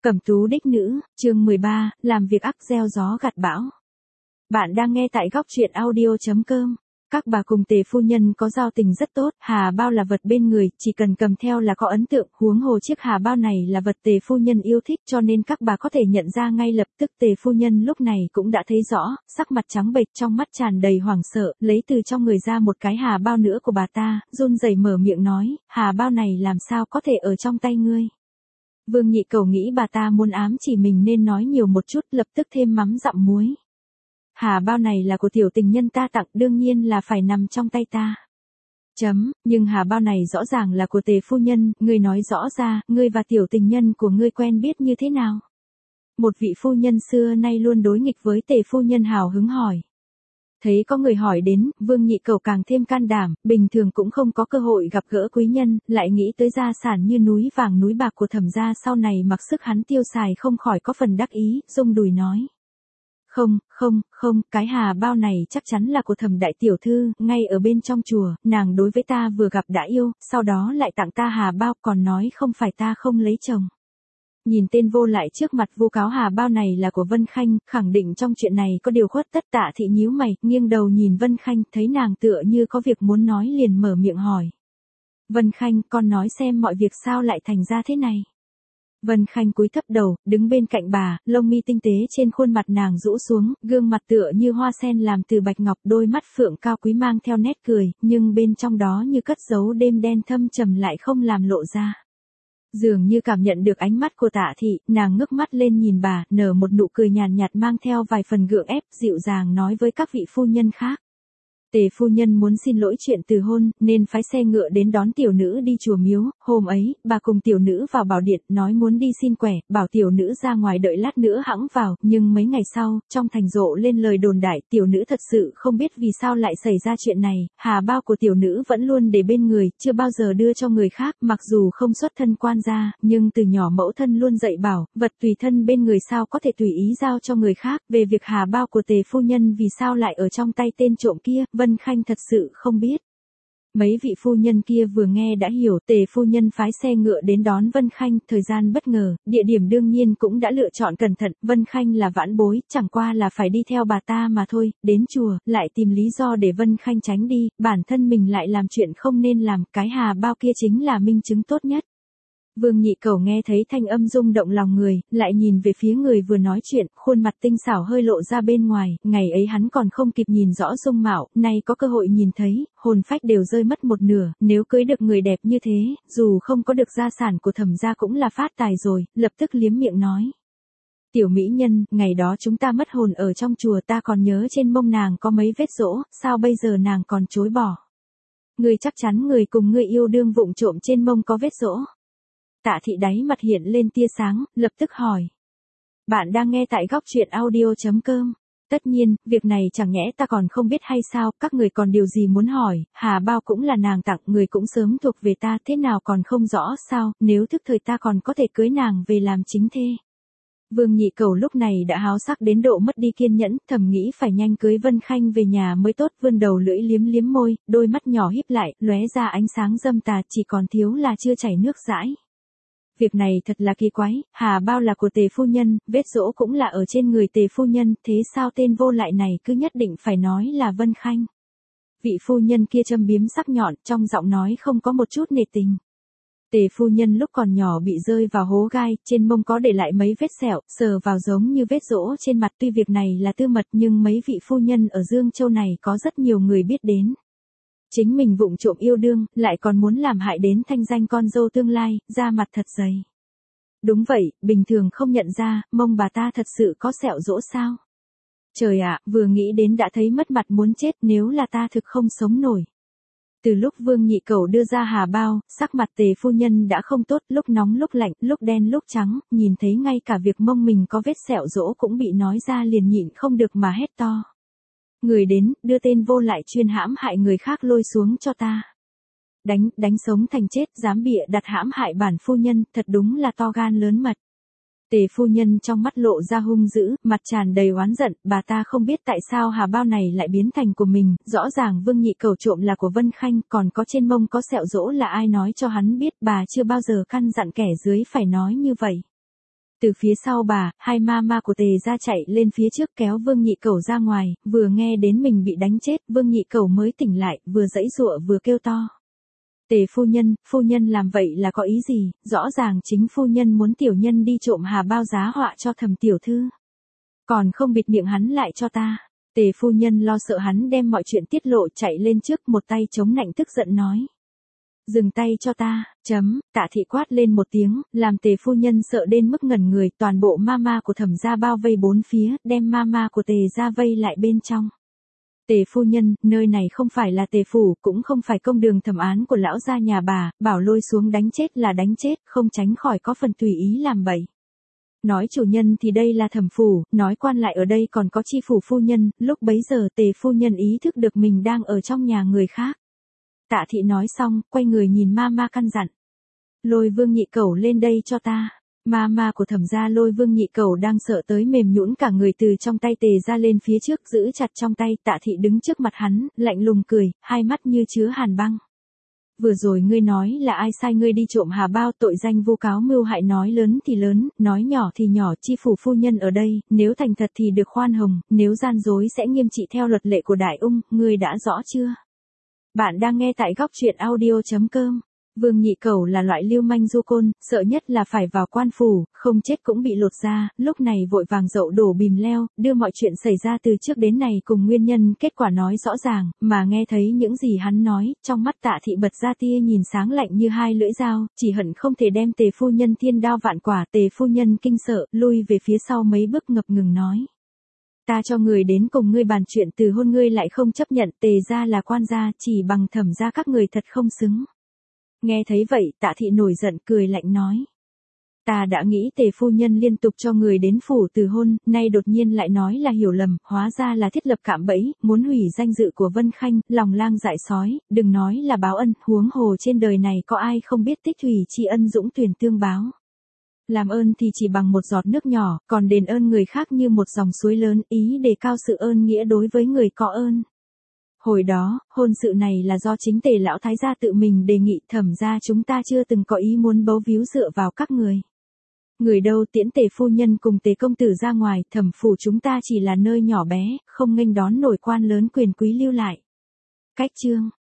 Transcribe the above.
Cẩm tú đích nữ, chương 13, làm việc ắt gieo gió gặt bão. Bạn đang nghe tại góc truyện audio.com. Các bà cùng Tề phu nhân có giao tình rất tốt, hà bao là vật bên người, chỉ cần cầm theo là có ấn tượng, huống hồ chiếc hà bao này là vật Tề phu nhân yêu thích cho nên các bà có thể nhận ra ngay lập tức. Tề phu nhân lúc này cũng đã thấy rõ, sắc mặt trắng bệch, trong mắt tràn đầy hoảng sợ, lấy từ trong người ra một cái hà bao nữa của bà ta, run rẩy mở miệng nói, hà bao này làm sao có thể ở trong tay ngươi. Vương Nhị Cẩu nghĩ bà ta muốn ám chỉ mình nên nói nhiều một chút, lập tức thêm mắm dặm muối. Hà bao này là của tiểu tình nhân ta tặng, đương nhiên là phải nằm trong tay ta. Nhưng hà bao này rõ ràng là của Tề phu nhân, ngươi nói rõ ra, ngươi và tiểu tình nhân của ngươi quen biết như thế nào? Một vị phu nhân xưa nay luôn đối nghịch với Tề phu nhân hào hứng hỏi. Thấy có người hỏi đến, Vương Nhị Cẩu càng thêm can đảm, bình thường cũng không có cơ hội gặp gỡ quý nhân, lại nghĩ tới gia sản như núi vàng núi bạc của Thẩm gia sau này mặc sức hắn tiêu xài không khỏi có phần đắc ý, rung đùi nói. Không, cái hà bao này chắc chắn là của Thẩm đại tiểu thư, ngay ở bên trong chùa, nàng đối với ta vừa gặp đã yêu, sau đó lại tặng ta hà bao, còn nói không phải ta không lấy chồng. Nhìn tên vô lại trước mặt vu cáo hà bao này là của Vân Khanh, khẳng định trong chuyện này có điều khuất tất. Tạ Thị nhíu mày, nghiêng đầu nhìn Vân Khanh, thấy nàng tựa như có việc muốn nói liền mở miệng hỏi. Vân Khanh, con nói xem mọi việc sao lại thành ra thế này. Vân Khanh cúi thấp đầu, đứng bên cạnh bà, lông mi tinh tế trên khuôn mặt nàng rũ xuống, gương mặt tựa như hoa sen làm từ bạch ngọc, đôi mắt phượng cao quý mang theo nét cười, nhưng bên trong đó như cất giấu đêm đen thâm trầm lại không làm lộ ra. Dường như cảm nhận được ánh mắt của Tạ Thị, nàng ngước mắt lên nhìn bà, nở một nụ cười nhàn nhạt mang theo vài phần gượng ép, dịu dàng nói với các vị phu nhân khác. Tề phu nhân muốn xin lỗi chuyện từ hôn, nên phái xe ngựa đến đón tiểu nữ đi chùa miếu. Hôm ấy, bà cùng tiểu nữ vào bảo điện, nói muốn đi xin quẻ, bảo tiểu nữ ra ngoài đợi lát nữa hẵng vào, nhưng mấy ngày sau, trong thành rộ lên lời đồn đại, tiểu nữ thật sự không biết vì sao lại xảy ra chuyện này, hà bao của tiểu nữ vẫn luôn để bên người, chưa bao giờ đưa cho người khác, mặc dù không xuất thân quan gia, nhưng từ nhỏ mẫu thân luôn dạy bảo, vật tùy thân bên người sao có thể tùy ý giao cho người khác. Về việc hà bao của Tề phu nhân vì sao lại ở trong tay tên trộm kia, Vân Khanh thật sự không biết. Mấy vị phu nhân kia vừa nghe đã hiểu, Tề phu nhân phái xe ngựa đến đón Vân Khanh, thời gian bất ngờ, địa điểm đương nhiên cũng đã lựa chọn cẩn thận, Vân Khanh là vãn bối, chẳng qua là phải đi theo bà ta mà thôi, đến chùa, lại tìm lý do để Vân Khanh tránh đi, bản thân mình lại làm chuyện không nên làm, cái hà bao kia chính là minh chứng tốt nhất. Vương Nhị Cẩu nghe thấy thanh âm rung động lòng người, lại nhìn về phía người vừa nói chuyện, khuôn mặt tinh xảo hơi lộ ra bên ngoài, ngày ấy hắn còn không kịp nhìn rõ dung mạo, nay có cơ hội nhìn thấy, hồn phách đều rơi mất một nửa, nếu cưới được người đẹp như thế, dù không có được gia sản của Thẩm gia cũng là phát tài rồi, lập tức liếm miệng nói. Tiểu mỹ nhân, ngày đó chúng ta mất hồn ở trong chùa, ta còn nhớ trên mông nàng có mấy vết rỗ, sao bây giờ nàng còn chối bỏ? Ngươi chắc chắn người cùng ngươi yêu đương vụng trộm trên mông có vết rỗ. Tạ Thị đáy mặt hiện lên tia sáng, lập tức hỏi. Bạn đang nghe tại góc truyện audio.com. Tất nhiên, việc này chẳng nhẽ ta còn không biết hay sao, các người còn điều gì muốn hỏi, hà bao cũng là nàng tặng, người cũng sớm thuộc về ta, thế nào còn không rõ sao, nếu thức thời ta còn có thể cưới nàng về làm chính thê. Vương Nhị Cẩu lúc này đã háo sắc đến độ mất đi kiên nhẫn, thầm nghĩ phải nhanh cưới Vân Khanh về nhà mới tốt, vươn đầu lưỡi liếm liếm môi, đôi mắt nhỏ híp lại, lóe ra ánh sáng dâm tà, chỉ còn thiếu là chưa chảy nước dãi. Việc này thật là kỳ quái, hà bao là của Tề phu nhân, vết rỗ cũng là ở trên người Tề phu nhân, thế sao tên vô lại này cứ nhất định phải nói là Vân Khanh? Vị phu nhân kia châm biếm sắc nhọn, trong giọng nói không có một chút nề tình. Tề phu nhân lúc còn nhỏ bị rơi vào hố gai, trên mông có để lại mấy vết sẹo, sờ vào giống như vết rỗ trên mặt, tuy việc này là tư mật nhưng mấy vị phu nhân ở Dương Châu này có rất nhiều người biết đến. Chính mình vụng trộm yêu đương, lại còn muốn làm hại đến thanh danh con dâu tương lai, da mặt thật dày. Đúng vậy, bình thường không nhận ra, mông bà ta thật sự có sẹo rỗ sao? Trời ạ, vừa nghĩ đến đã thấy mất mặt muốn chết, nếu là ta thực không sống nổi. Từ lúc Vương Nhị Cẩu đưa ra hà bao, sắc mặt Tề phu nhân đã không tốt, lúc nóng lúc lạnh, lúc đen lúc trắng, nhìn thấy ngay cả việc mông mình có vết sẹo rỗ cũng bị nói ra liền nhịn không được mà hét to. Người đến, đưa tên vô lại chuyên hãm hại người khác lôi xuống cho ta. Đánh sống thành chết, dám bịa đặt hãm hại bản phu nhân, thật đúng là to gan lớn mật. Tề phu nhân trong mắt lộ ra hung dữ, mặt tràn đầy oán giận, bà ta không biết tại sao hà bao này lại biến thành của mình, rõ ràng Vương Nhị Cẩu trộm là của Vân Khanh, còn có trên mông có sẹo rỗ là ai nói cho hắn biết, bà chưa bao giờ căn dặn kẻ dưới phải nói như vậy. Từ phía sau bà, hai ma của Tề gia chạy lên phía trước kéo Vương Nhị Cẩu ra ngoài, vừa nghe đến mình bị đánh chết, Vương Nhị Cẩu mới tỉnh lại, vừa giãy giụa vừa kêu to. Tề phu nhân làm vậy là có ý gì, rõ ràng chính phu nhân muốn tiểu nhân đi trộm hà bao giá họa cho Thẩm tiểu thư. Còn không bịt miệng hắn lại cho ta. Tề phu nhân lo sợ hắn đem mọi chuyện tiết lộ chạy lên trước một tay chống nạnh tức giận nói. Dừng tay cho ta, Tạ Thị quát lên một tiếng, làm Tề phu nhân sợ đến mức ngẩn người, toàn bộ ma của Thẩm gia bao vây bốn phía, đem ma của Tề gia vây lại bên trong. Tề phu nhân, nơi này không phải là Tề phủ, cũng không phải công đường thẩm án của lão gia nhà bà, bảo lôi xuống đánh chết là đánh chết, không tránh khỏi có phần tùy ý làm bậy. Nói chủ nhân thì đây là Thẩm phủ, nói quan lại ở đây còn có chi phủ phu nhân, lúc bấy giờ Tề phu nhân ý thức được mình đang ở trong nhà người khác. Tạ Thị nói xong, quay người nhìn ma căn dặn. Lôi Vương Nhị Cẩu lên đây cho ta. Ma của Thẩm gia lôi Vương Nhị Cẩu đang sợ tới mềm nhũn cả người từ trong tay Tề ra lên phía trước giữ chặt trong tay. Tạ Thị đứng trước mặt hắn, lạnh lùng cười, hai mắt như chứa hàn băng. Vừa rồi ngươi nói là ai sai ngươi đi trộm hà bao, tội danh vu cáo mưu hại, nói lớn thì lớn, nói nhỏ thì nhỏ, chi phủ phu nhân ở đây, nếu thành thật thì được khoan hồng, nếu gian dối sẽ nghiêm trị theo luật lệ của Đại Ung, ngươi đã rõ chưa? Bạn đang nghe tại góc truyện audio.com. Vương Nhị Cẩu là loại lưu manh du côn, sợ nhất là phải vào quan phủ, không chết cũng bị lột da, lúc này vội vàng dậu đổ bìm leo, đưa mọi chuyện xảy ra từ trước đến nay cùng nguyên nhân kết quả nói rõ ràng, mà nghe thấy những gì hắn nói, trong mắt Tạ Thị bật ra tia nhìn sáng lạnh như hai lưỡi dao, chỉ hận không thể đem Tề phu nhân thiên đao vạn quả. Tề phu nhân kinh sợ, lui về phía sau mấy bước ngập ngừng nói. Ta cho người đến cùng ngươi bàn chuyện từ hôn ngươi lại không chấp nhận, Tề gia là quan gia, chỉ bằng Thẩm gia các người thật không xứng. Nghe thấy vậy, Tạ Thị nổi giận cười lạnh nói. Ta đã nghĩ Tề phu nhân liên tục cho người đến phủ từ hôn, nay đột nhiên lại nói là hiểu lầm, hóa ra là thiết lập cạm bẫy, muốn hủy danh dự của Vân Khanh, lòng lang dạ sói, đừng nói là báo ân, huống hồ trên đời này có ai không biết tích thủy tri ân dũng tuyển tương báo. Làm ơn thì chỉ bằng một giọt nước nhỏ, còn đền ơn người khác như một dòng suối lớn, ý đề cao sự ơn nghĩa đối với người có ơn. Hồi đó, hôn sự này là do chính Tề lão thái gia tự mình đề nghị, Thẩm gia chúng ta chưa từng có ý muốn bấu víu dựa vào các người. Người đâu tiễn Tề phu nhân cùng Tề công tử ra ngoài, Thẩm phủ chúng ta chỉ là nơi nhỏ bé, không nghênh đón nổi quan lớn quyền quý lưu lại. Cách chương